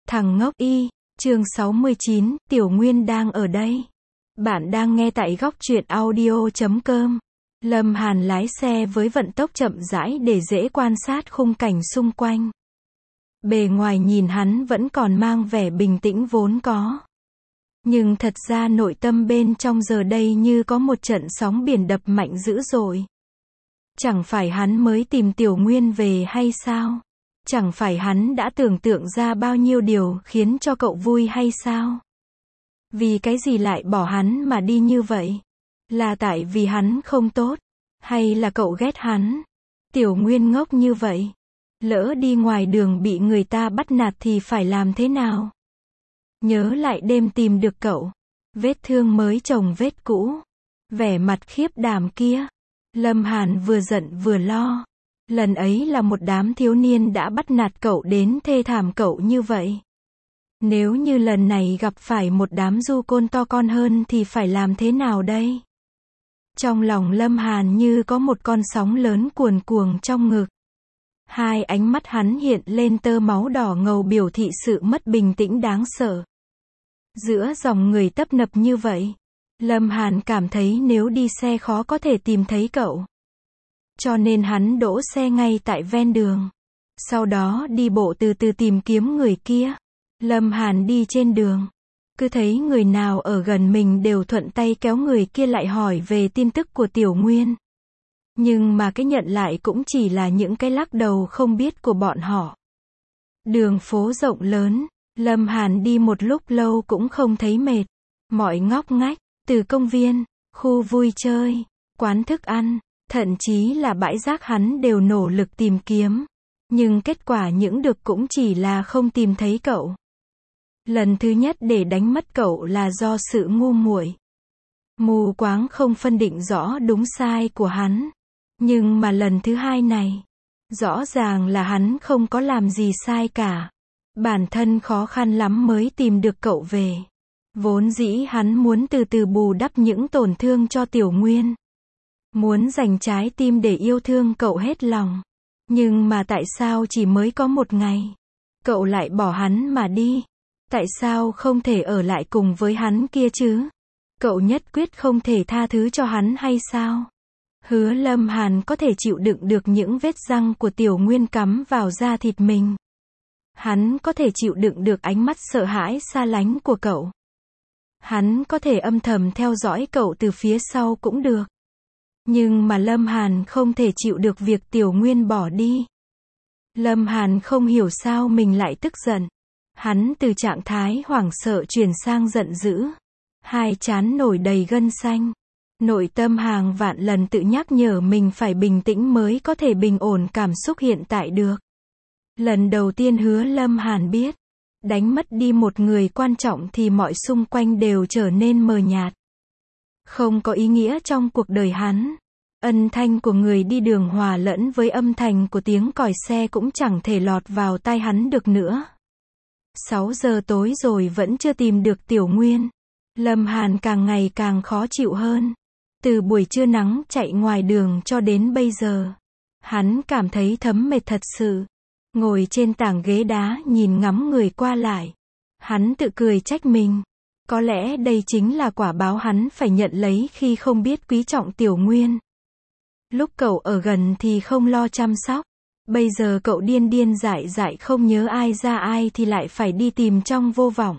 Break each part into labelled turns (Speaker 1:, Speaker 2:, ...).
Speaker 1: Thằng ngốc y, chương 69, Tiểu Nguyên đang ở đây. Bạn đang nghe tại góc truyện audio.com. Lâm Hàn lái xe với vận tốc chậm rãi để dễ quan sát khung cảnh xung quanh. Bề ngoài nhìn hắn vẫn còn mang vẻ bình tĩnh vốn có. Nhưng thật ra nội tâm bên trong giờ đây như có một trận sóng biển đập mạnh dữ dội. Chẳng phải hắn mới tìm Tiểu Nguyên về hay sao? Chẳng phải hắn đã tưởng tượng ra bao nhiêu điều khiến cho cậu vui hay sao? Vì cái gì lại bỏ hắn mà đi như vậy? Là tại vì hắn không tốt? Hay là cậu ghét hắn? Tiểu Nguyên ngốc như vậy. Lỡ đi ngoài đường bị người ta bắt nạt thì phải làm thế nào? Nhớ lại đêm tìm được cậu. Vết thương mới chồng vết cũ. Vẻ mặt khiếp đảm kia. Lâm Hàn vừa giận vừa lo. Lần ấy là một đám thiếu niên đã bắt nạt cậu đến thê thảm cậu như vậy. Nếu như lần này gặp phải một đám du côn to con hơn thì phải làm thế nào đây? Trong lòng Lâm Hàn như có một con sóng lớn cuồn cuộn trong ngực. Hai ánh mắt hắn hiện lên tơ máu đỏ ngầu biểu thị sự mất bình tĩnh đáng sợ. Giữa dòng người tấp nập như vậy, Lâm Hàn cảm thấy nếu đi xe khó có thể tìm thấy cậu. Cho nên hắn đỗ xe ngay tại ven đường. Sau đó đi bộ từ từ tìm kiếm người kia. Lâm Hàn đi trên đường. Cứ thấy người nào ở gần mình đều thuận tay kéo người kia lại hỏi về tin tức của Tiểu Nguyên. Nhưng mà cái nhận lại cũng chỉ là những cái lắc đầu không biết của bọn họ. Đường phố rộng lớn. Lâm Hàn đi một lúc lâu cũng không thấy mệt. Mọi ngóc ngách, từ công viên, khu vui chơi, quán thức ăn, thậm chí là bãi rác hắn đều nỗ lực tìm kiếm. Nhưng kết quả những được cũng chỉ là không tìm thấy cậu. Lần thứ nhất để đánh mất cậu là do sự ngu muội. Mù quáng không phân định rõ đúng sai của hắn. Nhưng mà lần thứ hai này, rõ ràng là hắn không có làm gì sai cả. Bản thân khó khăn lắm mới tìm được cậu về. Vốn dĩ hắn muốn từ từ bù đắp những tổn thương cho Tiểu Nguyên. Muốn dành trái tim để yêu thương cậu hết lòng. Nhưng mà tại sao chỉ mới có một ngày, cậu lại bỏ hắn mà đi? Tại sao không thể ở lại cùng với hắn kia chứ? Cậu nhất quyết không thể tha thứ cho hắn hay sao? Hứa Lâm Hàn có thể chịu đựng được những vết răng của Tiểu Nguyên cắm vào da thịt mình. Hắn có thể chịu đựng được ánh mắt sợ hãi xa lánh của cậu. Hắn có thể âm thầm theo dõi cậu từ phía sau cũng được. Nhưng mà Lâm Hàn không thể chịu được việc Tiểu Nguyên bỏ đi. Lâm Hàn không hiểu sao mình lại tức giận. Hắn từ trạng thái hoảng sợ chuyển sang giận dữ. Hai trán nổi đầy gân xanh. Nội tâm hàng vạn lần tự nhắc nhở mình phải bình tĩnh mới có thể bình ổn cảm xúc hiện tại được. Lần đầu tiên Hứa Lâm Hàn biết, đánh mất đi một người quan trọng thì mọi xung quanh đều trở nên mờ nhạt. Không có ý nghĩa trong cuộc đời hắn. Âm thanh của người đi đường hòa lẫn với âm thanh của tiếng còi xe cũng chẳng thể lọt vào tai hắn được nữa. 6 giờ tối rồi vẫn chưa tìm được Tiểu Nguyên. Lâm Hàn càng ngày càng khó chịu hơn. Từ buổi trưa nắng chạy ngoài đường cho đến bây giờ, hắn cảm thấy thấm mệt thật sự. Ngồi trên tảng ghế đá nhìn ngắm người qua lại. Hắn tự cười trách mình. Có lẽ đây chính là quả báo hắn phải nhận lấy khi không biết quý trọng Tiểu Nguyên. Lúc cậu ở gần thì không lo chăm sóc. Bây giờ cậu điên điên dại dại không nhớ ai ra ai thì lại phải đi tìm trong vô vọng.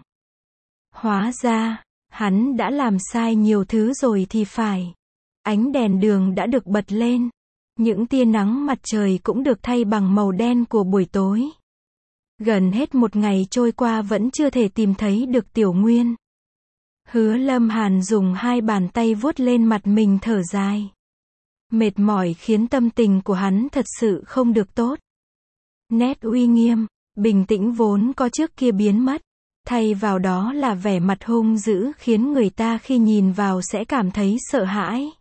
Speaker 1: Hóa ra, hắn đã làm sai nhiều thứ rồi thì phải. Ánh đèn đường đã được bật lên. Những tia nắng mặt trời cũng được thay bằng màu đen của buổi tối. Gần hết một ngày trôi qua vẫn chưa thể tìm thấy được Tiểu Nguyên. Hứa Lâm Hàn dùng hai bàn tay vuốt lên mặt mình thở dài. Mệt mỏi khiến tâm tình của hắn thật sự không được tốt. Nét uy nghiêm, bình tĩnh vốn có trước kia biến mất. Thay vào đó là vẻ mặt hung dữ khiến người ta khi nhìn vào sẽ cảm thấy sợ hãi.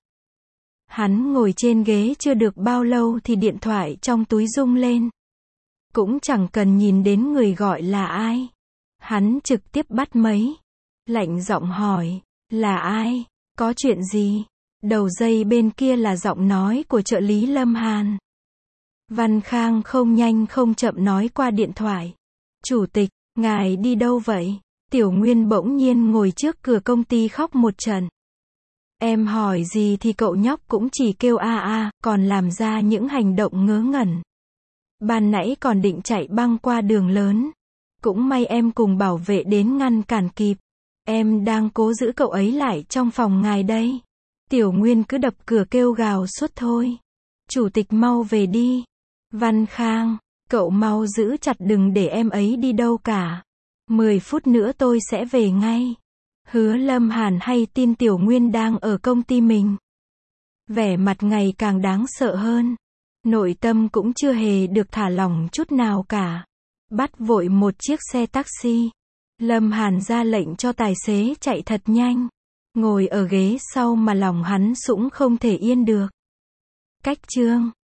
Speaker 1: Hắn ngồi trên ghế chưa được bao lâu thì điện thoại trong túi rung lên. Cũng chẳng cần nhìn đến người gọi là ai. Hắn trực tiếp bắt máy. Lạnh giọng hỏi, là ai? Có chuyện gì? Đầu dây bên kia là giọng nói của trợ lý Lâm Hàn. Văn Khang không nhanh không chậm nói qua điện thoại. Chủ tịch, Ngài đi đâu vậy? Tiểu Nguyên bỗng nhiên ngồi trước cửa công ty khóc một trận. Em hỏi gì thì cậu nhóc cũng chỉ kêu a a, còn làm ra những hành động ngớ ngẩn. Ban nãy còn định chạy băng qua đường lớn. Cũng may em cùng bảo vệ đến ngăn cản kịp. Em đang cố giữ cậu ấy lại trong phòng ngài đây. Tiểu Nguyên cứ đập cửa kêu gào suốt thôi. Chủ tịch mau về đi. Văn Khang, cậu mau giữ chặt đừng để em ấy đi đâu cả. 10 phút nữa tôi sẽ về ngay. Hứa Lâm Hàn hay tin Tiểu Nguyên đang ở công ty mình. Vẻ mặt ngày càng đáng sợ hơn. Nội tâm cũng chưa hề được thả lỏng chút nào cả. Bắt vội một chiếc xe taxi. Lâm Hàn ra lệnh cho tài xế chạy thật nhanh. Ngồi ở ghế sau mà lòng hắn sũng không thể yên được. Cách chương